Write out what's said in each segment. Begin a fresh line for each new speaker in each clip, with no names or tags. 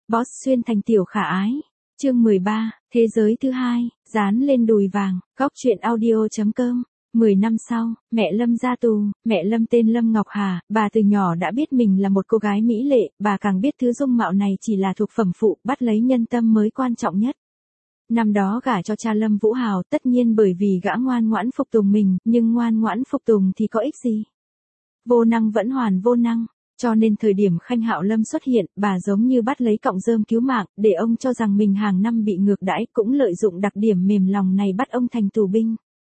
Boss xuyên thành tiểu khả ái. Chương 13, thế giới thứ hai, dán lên đùi vàng, góc truyện audio.com. 10 năm sau, mẹ Lâm ra tù, mẹ Lâm tên Lâm Ngọc Hà, bà từ nhỏ đã biết mình là một cô gái mỹ lệ, bà càng biết thứ dung mạo này chỉ là thuộc phẩm phụ, bắt lấy nhân tâm mới quan trọng nhất. Năm đó gả cho cha Lâm Vũ Hào tất nhiên bởi vì gã ngoan ngoãn phục tùng mình, nhưng ngoan ngoãn phục tùng thì có ích gì? Vô năng vẫn hoàn vô năng. Cho nên thời điểm Khanh Hạo Lâm xuất hiện, bà giống như bắt lấy cọng rơm cứu mạng, để ông cho rằng mình hàng năm bị ngược đãi, cũng lợi dụng đặc điểm mềm lòng này bắt ông thành tù binh.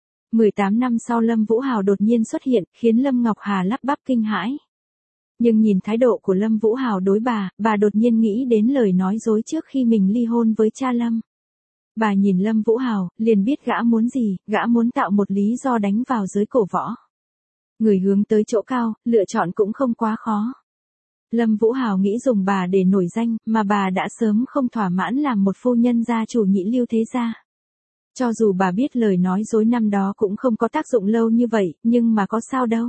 18 năm sau Lâm Vũ Hào đột nhiên xuất hiện, khiến Lâm Ngọc Hà lắp bắp kinh hãi. Nhưng nhìn thái độ của Lâm Vũ Hào đối bà đột nhiên nghĩ đến lời nói dối trước khi mình ly hôn với cha Lâm. Bà nhìn Lâm Vũ Hào, liền biết gã muốn gì, gã muốn tạo một lý do đánh vào dưới cổ võ. Người hướng tới chỗ cao, lựa chọn cũng không quá khó. Lâm Vũ Hào nghĩ dùng bà để nổi danh, mà bà đã sớm không thỏa mãn làm một phu nhân gia chủ nhị lưu thế gia. Cho dù bà biết lời nói dối năm đó cũng không có tác dụng lâu như vậy, nhưng mà có sao đâu.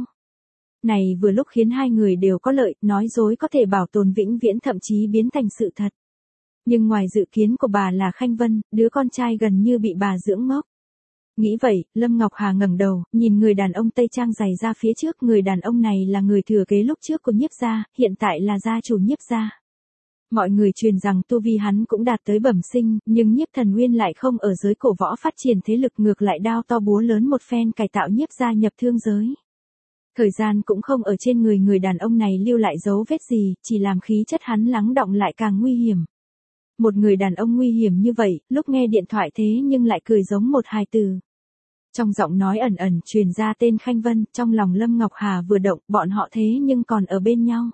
Này vừa lúc khiến hai người đều có lợi, nói dối có thể bảo tồn vĩnh viễn thậm chí biến thành sự thật. Nhưng ngoài dự kiến của bà là Khanh Vân, đứa con trai gần như bị bà dưỡng ngốc. Nghĩ vậy, Lâm Ngọc Hà ngẩng đầu, nhìn người đàn ông Tây Trang giày ra phía trước, người đàn ông này là người thừa kế lúc trước của Nhiếp gia, hiện tại là gia chủ Nhiếp gia. Mọi người truyền rằng tu vi hắn cũng đạt tới bẩm sinh, nhưng Nhiếp Thần Nguyên lại không ở giới cổ võ phát triển thế lực, ngược lại đao to búa lớn một phen cải tạo Nhiếp gia nhập thương giới. Thời gian cũng không ở trên người đàn ông này lưu lại dấu vết gì, chỉ làm khí chất hắn lắng đọng lại càng nguy hiểm. Một người đàn ông nguy hiểm như vậy, lúc nghe điện thoại thế nhưng lại cười giống một hài tử. Trong giọng nói ẩn ẩn truyền ra tên Khanh Vân, trong lòng Lâm Ngọc Hà vừa động, bọn họ thế nhưng còn ở bên nhau.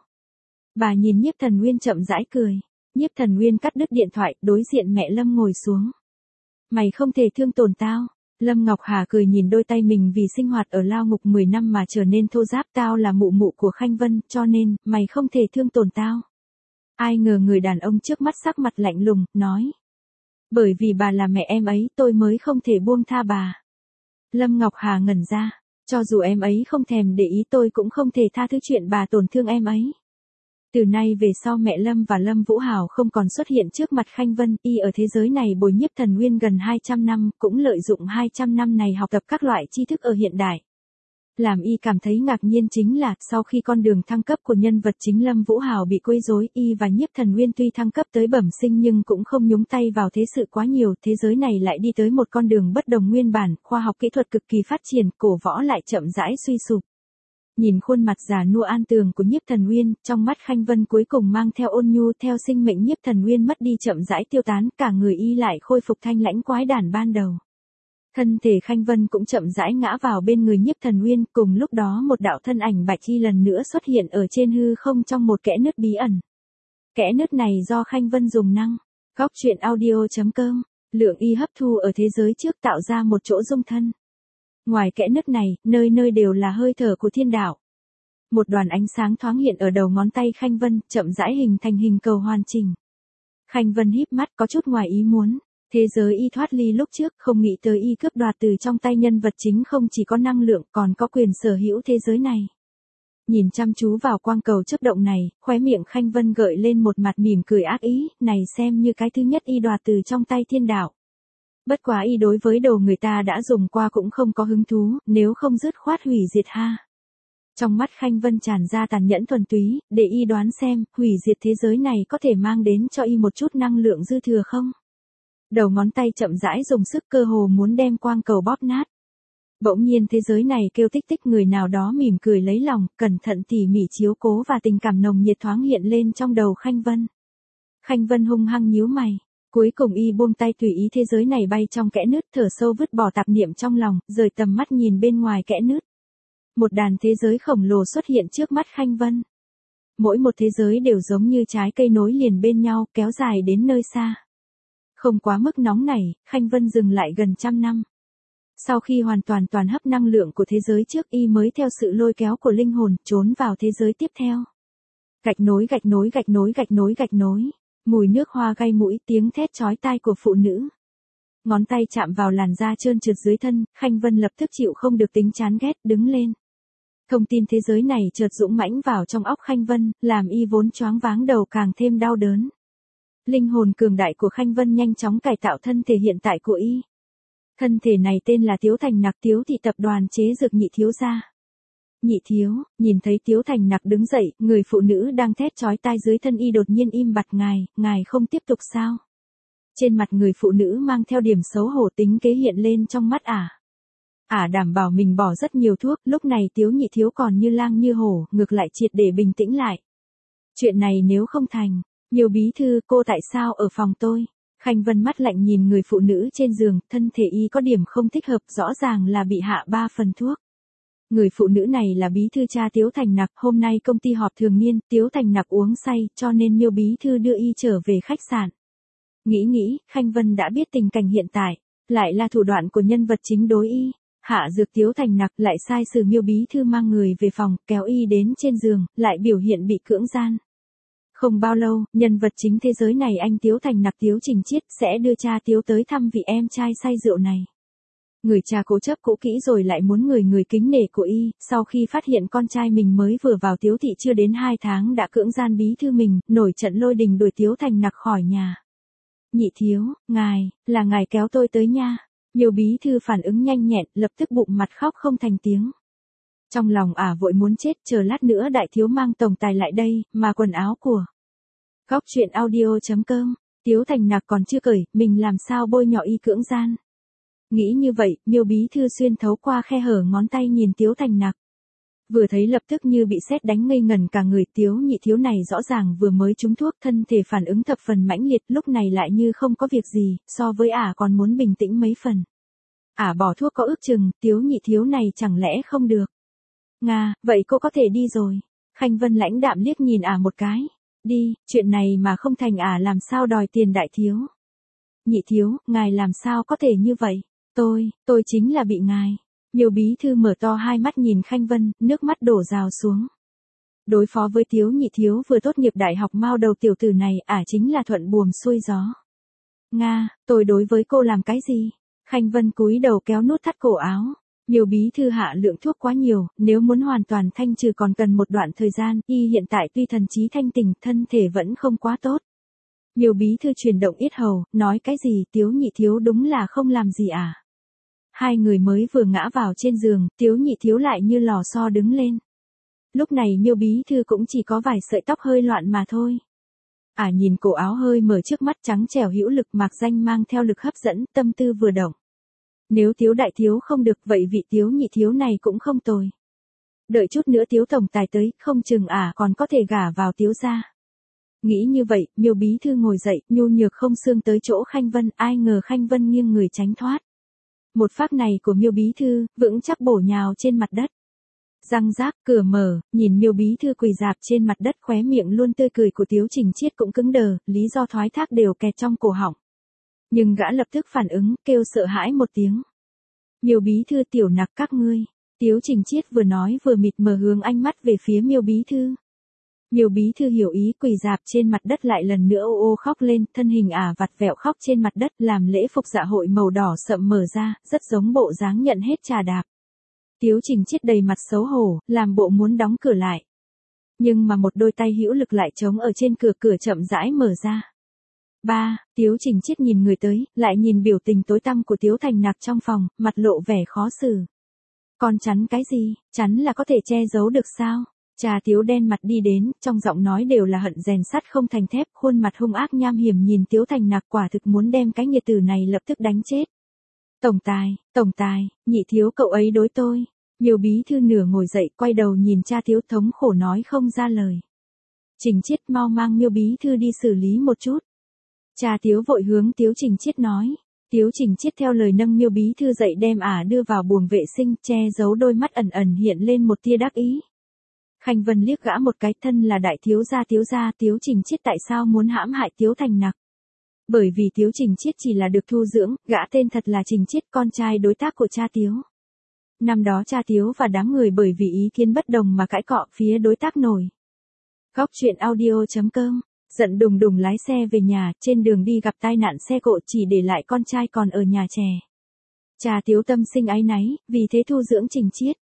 Bà nhìn Nhiếp Thần Nguyên chậm rãi cười. Nhiếp Thần Nguyên cắt đứt điện thoại, đối diện mẹ Lâm ngồi xuống. Mày không thể thương tổn tao. Lâm Ngọc Hà cười nhìn đôi tay mình vì sinh hoạt ở lao ngục 10 năm mà trở nên thô ráp, tao là mụ mụ của Khanh Vân, cho nên, mày không thể thương tổn tao. Ai ngờ người đàn ông trước mắt sắc mặt lạnh lùng, nói. Bởi vì bà là mẹ em ấy, tôi mới không thể buông tha bà. Lâm Ngọc Hà ngẩn ra, cho dù em ấy không thèm để ý tôi cũng không thể tha thứ chuyện bà tổn thương em ấy. Từ nay về sau mẹ Lâm và Lâm Vũ Hào không còn xuất hiện trước mặt Khanh Vân, y ở thế giới này bồi Nhiếp Thần Nguyên gần 200 năm, cũng lợi dụng 200 năm này học tập các loại tri thức ở hiện đại. Làm y cảm thấy ngạc nhiên chính là, sau khi con đường thăng cấp của nhân vật chính Lâm Vũ Hào bị quấy rối, y và Nhiếp Thần Nguyên tuy thăng cấp tới bẩm sinh nhưng cũng không nhúng tay vào thế sự quá nhiều, thế giới này lại đi tới một con đường bất đồng nguyên bản, khoa học kỹ thuật cực kỳ phát triển, cổ võ lại chậm rãi suy sụp. Nhìn khuôn mặt già nua an tường của Nhiếp Thần Nguyên, trong mắt Khanh Vân cuối cùng mang theo ôn nhu, theo sinh mệnh Nhiếp Thần Nguyên mất đi chậm rãi tiêu tán, cả người y lại khôi phục thanh lãnh quái đản ban đầu. Thân thể Khanh Vân cũng chậm rãi ngã vào bên người Nhiếp Thần Nguyên, cùng lúc đó một đạo thân ảnh bạch y lần nữa xuất hiện ở trên hư không trong một kẽ nứt bí ẩn. Kẽ nứt này do Khanh Vân dùng năng góc truyện audio.com, lượng y hấp thu ở thế giới trước tạo ra một chỗ dung thân. Ngoài kẽ nứt này, nơi nơi đều là hơi thở của thiên đạo. Một đoàn ánh sáng thoáng hiện ở đầu ngón tay Khanh Vân, chậm rãi hình thành hình cầu hoàn chỉnh. Khanh Vân híp mắt có chút ngoài ý muốn. Thế giới y thoát ly lúc trước, không nghĩ tới y cướp đoạt từ trong tay nhân vật chính không chỉ có năng lượng còn có quyền sở hữu thế giới này. Nhìn chăm chú vào quang cầu chớp động này, khóe miệng Khanh Vân gợi lên một mặt mỉm cười ác ý, này xem như cái thứ nhất y đoạt từ trong tay thiên đạo. Bất quá y đối với đồ người ta đã dùng qua cũng không có hứng thú, nếu không dứt khoát hủy diệt ha. Trong mắt Khanh Vân tràn ra tàn nhẫn thuần túy, để y đoán xem, hủy diệt thế giới này có thể mang đến cho y một chút năng lượng dư thừa không? Đầu ngón tay chậm rãi dùng sức cơ hồ muốn đem quang cầu bóp nát. Bỗng nhiên thế giới này kêu tích tích, người nào đó mỉm cười lấy lòng, cẩn thận tỉ mỉ chiếu cố và tình cảm nồng nhiệt thoáng hiện lên trong đầu Khanh Vân. Khanh Vân hung hăng nhíu mày. Cuối cùng y buông tay tùy ý thế giới này bay trong kẽ nứt, thở sâu vứt bỏ tạp niệm trong lòng, rời tầm mắt nhìn bên ngoài kẽ nứt. Một đàn thế giới khổng lồ xuất hiện trước mắt Khanh Vân. Mỗi một thế giới đều giống như trái cây nối liền bên nhau, kéo dài đến nơi xa. Không quá mức nóng nảy, Khanh Vân dừng lại gần 100 năm. Sau khi hoàn toàn hấp năng lượng của thế giới trước, y mới theo sự lôi kéo của linh hồn, trốn vào thế giới tiếp theo. Gạch nối gạch nối gạch nối gạch nối gạch nối. Mùi nước hoa gai mũi, tiếng thét chói tai của phụ nữ. Ngón tay chạm vào làn da trơn trượt dưới thân, Khanh Vân lập tức chịu không được tính chán ghét, đứng lên. Thông tin thế giới này chợt dũng mãnh vào trong óc Khanh Vân, làm y vốn choáng váng đầu càng thêm đau đớn. Linh hồn cường đại của Khanh Vân nhanh chóng cải tạo thân thể hiện tại của y. Thân thể này tên là Tiếu Thành Nặc, Tiếu thị tập đoàn chế dược Nhị thiếu gia. Nhị thiếu, nhìn thấy Tiếu Thành Nặc đứng dậy, người phụ nữ đang thét chói tai dưới thân y đột nhiên im bặt. Ngài không tiếp tục sao? Trên mặt người phụ nữ mang theo điểm xấu hổ, tính kế hiện lên trong mắt ả. Ả đảm bảo mình bỏ rất nhiều thuốc, lúc này Tiếu Nhị thiếu còn như lang như hổ, ngược lại triệt để bình tĩnh lại. Chuyện này nếu không thành, Miêu bí thư, cô tại sao ở phòng tôi? Khanh Vân mắt lạnh nhìn người phụ nữ trên giường, thân thể y có điểm không thích hợp, rõ ràng là bị hạ 3 phần thuốc. Người phụ nữ này là bí thư cha Tiếu Thành Nặc, hôm nay công ty họp thường niên, Tiếu Thành Nặc uống say, cho nên Miêu bí thư đưa y trở về khách sạn. Nghĩ, Khanh Vân đã biết tình cảnh hiện tại, lại là thủ đoạn của nhân vật chính đối y. Hạ dược Tiếu Thành Nặc, lại sai sử Miêu bí thư mang người về phòng, kéo y đến trên giường, lại biểu hiện bị cưỡng gian. Không bao lâu, nhân vật chính thế giới này anh Tiếu Thành Nặc Tiếu Trình Chiết sẽ đưa cha Tiếu tới thăm vị em trai say rượu này. Người cha cố chấp cũ kỹ rồi lại muốn người kính nể của y, sau khi phát hiện con trai mình mới vừa vào Tiếu thị chưa đến 2 tháng đã cưỡng gian bí thư mình, nổi trận lôi đình đuổi Tiếu Thành Nặc khỏi nhà. Nhị thiếu, là ngài kéo tôi tới nha. Miêu bí thư phản ứng nhanh nhẹn, lập tức bụng mặt khóc không thành tiếng. Trong lòng ả vội muốn chết, chờ lát nữa đại thiếu mang tổng tài lại đây, mà quần áo của. Góc truyện audio.com, Tiếu Thành Nặc còn chưa cởi, mình làm sao bôi nhọ y cưỡng gian. Nghĩ như vậy, Miêu bí thư xuyên thấu qua khe hở ngón tay nhìn Tiếu Thành Nặc. Vừa thấy lập tức như bị sét đánh ngây ngẩn cả người. Tiếu Nhị thiếu này rõ ràng vừa mới trúng thuốc, thân thể phản ứng thập phần mãnh liệt, lúc này lại như không có việc gì, so với ả còn muốn bình tĩnh mấy phần. Ả bỏ thuốc có ước chừng, Tiếu Nhị thiếu này chẳng lẽ không được. Vậy cô có thể đi rồi. Khanh Vân lãnh đạm liếc nhìn ả một cái. Đi, chuyện này mà không thành ả làm sao đòi tiền đại thiếu. Nhị thiếu, ngài làm sao có thể như vậy? Tôi chính là bị ngài. Miêu bí thư mở to hai mắt nhìn Khanh Vân, nước mắt đổ rào xuống. Đối phó với Tiếu Nhị thiếu vừa tốt nghiệp đại học mao đầu tiểu tử này, ả chính là thuận buồm xuôi gió. Tôi đối với cô làm cái gì? Khanh Vân cúi đầu kéo nút thắt cổ áo. Miêu bí thư hạ lượng thuốc quá nhiều, nếu muốn hoàn toàn thanh trừ còn cần một đoạn thời gian, y hiện tại tuy thần trí thanh tỉnh, thân thể vẫn không quá tốt. Miêu bí thư chuyển động yết hầu, nói cái gì? Tiếu Nhị thiếu đúng là không làm gì à? Hai người mới vừa ngã vào trên giường, Tiếu Nhị thiếu lại như lò xo đứng lên. Lúc này Miêu bí thư cũng chỉ có vài sợi tóc hơi loạn mà thôi. Nhìn cổ áo hơi mở trước mắt trắng trẻo hữu lực, mạc danh mang theo lực hấp dẫn, tâm tư vừa động. Nếu Tiếu đại thiếu không được, vậy vị Tiếu Nhị thiếu này cũng không tồi. Đợi chút nữa Tiếu tổng tài tới, không chừng còn có thể gả vào Tiếu gia. Nghĩ như vậy, Miêu bí thư ngồi dậy, nhu nhược không xương tới chỗ Khanh Vân, ai ngờ Khanh Vân nghiêng người tránh thoát. Một phát này của Miêu bí thư, vững chắc bổ nhào trên mặt đất. Răng rác, cửa mở, nhìn Miêu bí thư quỳ rạp trên mặt đất, khóe miệng luôn tươi cười của Tiếu Trình Chiết cũng cứng đờ, lý do thoái thác đều kẹt trong cổ họng. Nhưng gã lập tức phản ứng, kêu sợ hãi một tiếng. Miêu bí thư, Tiểu Nặc các ngươi. Tiếu Trình Chiết vừa nói vừa mịt mờ hướng ánh mắt về phía Miêu bí thư. Miêu bí thư hiểu ý, quỳ rạp trên mặt đất lại lần nữa ô ô khóc lên, thân hình vặt vẹo khóc trên mặt đất, làm lễ phục dạ hội màu đỏ sậm mở ra, rất giống bộ dáng nhận hết trà đạp. Tiếu Trình Chiết đầy mặt xấu hổ, làm bộ muốn đóng cửa lại. Nhưng mà một đôi tay hữu lực lại chống ở trên cửa, cửa chậm rãi mở ra. Tiếu Trình Chiết nhìn người tới, lại nhìn biểu tình tối tăm của Tiếu Thành Nặc trong phòng, mặt lộ vẻ khó xử. Con chắn cái gì? Chắn là có thể che giấu được sao? Cha Tiếu đen mặt đi đến, trong giọng nói đều là hận rèn sắt không thành thép, khuôn mặt hung ác nham hiểm nhìn Tiếu Thành Nặc, quả thực muốn đem cái nghiệt tử này lập tức đánh chết. Tổng tài, Nhị thiếu cậu ấy đối tôi. Miêu bí thư nửa ngồi dậy, quay đầu nhìn cha Tiếu thống khổ nói không ra lời. Trình Chiết mau mang Miêu bí thư đi xử lý một chút. Cha Tiếu vội hướng Tiếu Trình Chiết nói. Tiếu Trình Chiết theo lời nâng Miêu bí thư dậy đem đưa vào buồng vệ sinh, che giấu đôi mắt ẩn ẩn hiện lên một tia đắc ý. Khanh Vân liếc gã một cái, thân là đại thiếu gia, Tiếu Trình Chiết tại sao muốn hãm hại Tiếu Thành Nặc? Bởi vì Tiếu Trình Chiết chỉ là được thu dưỡng, gã tên thật là Trình Chiết, con trai đối tác của cha Tiếu. Năm đó cha Tiếu và đám người bởi vì ý kiến bất đồng mà cãi cọ, phía đối tác nổi. Góc truyện audio.com, giận đùng đùng lái xe về nhà, trên đường đi gặp tai nạn xe cộ, chỉ để lại con trai còn ở nhà trẻ. Cha Tiếu tâm sinh áy náy, vì thế thu dưỡng Trình Chiết.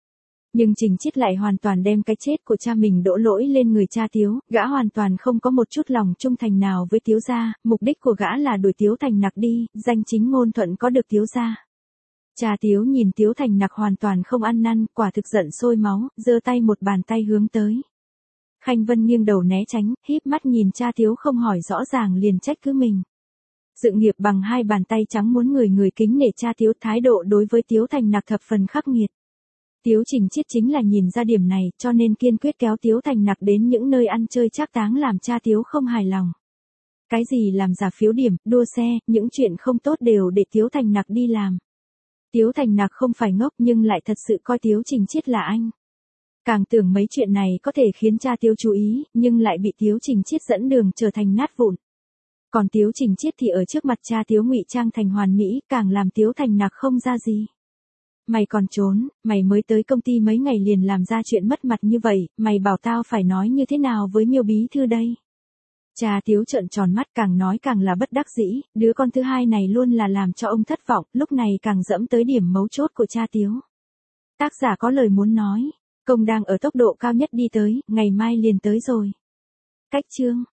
Nhưng Trình Chiết lại hoàn toàn đem cái chết của cha mình đổ lỗi lên người cha Tiếu, gã hoàn toàn không có một chút lòng trung thành nào với Tiếu gia, mục đích của gã là đuổi Tiếu Thành Nặc đi, danh chính ngôn thuận có được Tiếu gia. Cha Tiếu nhìn Tiếu Thành Nặc hoàn toàn không ăn năn, quả thực giận sôi máu, giơ tay một bàn tay hướng tới. Khanh Vân nghiêng đầu né tránh, híp mắt nhìn cha Tiếu không hỏi rõ ràng liền trách cứ mình. Sự nghiệp bằng hai bàn tay trắng muốn người kính nể cha Tiếu, thái độ đối với Tiếu Thành Nặc thập phần khắc nghiệt. Tiếu Trình Chiết chính là nhìn ra điểm này, cho nên kiên quyết kéo Tiếu Thành Nặc đến những nơi ăn chơi trác táng làm cha Tiếu không hài lòng. Cái gì làm giả phiếu điểm, đua xe, những chuyện không tốt đều để Tiếu Thành Nặc đi làm. Tiếu Thành Nặc không phải ngốc nhưng lại thật sự coi Tiếu Trình Chiết là anh. Càng tưởng mấy chuyện này có thể khiến cha Tiếu chú ý, nhưng lại bị Tiếu Trình Chiết dẫn đường trở thành nát vụn. Còn Tiếu Trình Chiết thì ở trước mặt cha Tiếu ngụy trang thành hoàn mỹ, càng làm Tiếu Thành Nặc không ra gì. Mày còn trốn, mày mới tới công ty mấy ngày liền làm ra chuyện mất mặt như vậy, mày bảo tao phải nói như thế nào với Miêu bí thư đây? Cha Tiếu trợn tròn mắt, càng nói càng là bất đắc dĩ, đứa con thứ hai này luôn là làm cho ông thất vọng, lúc này càng dẫm tới điểm mấu chốt của cha Tiếu. Tác giả có lời muốn nói, công đang ở tốc độ cao nhất đi tới, ngày mai liền tới rồi. Cách chương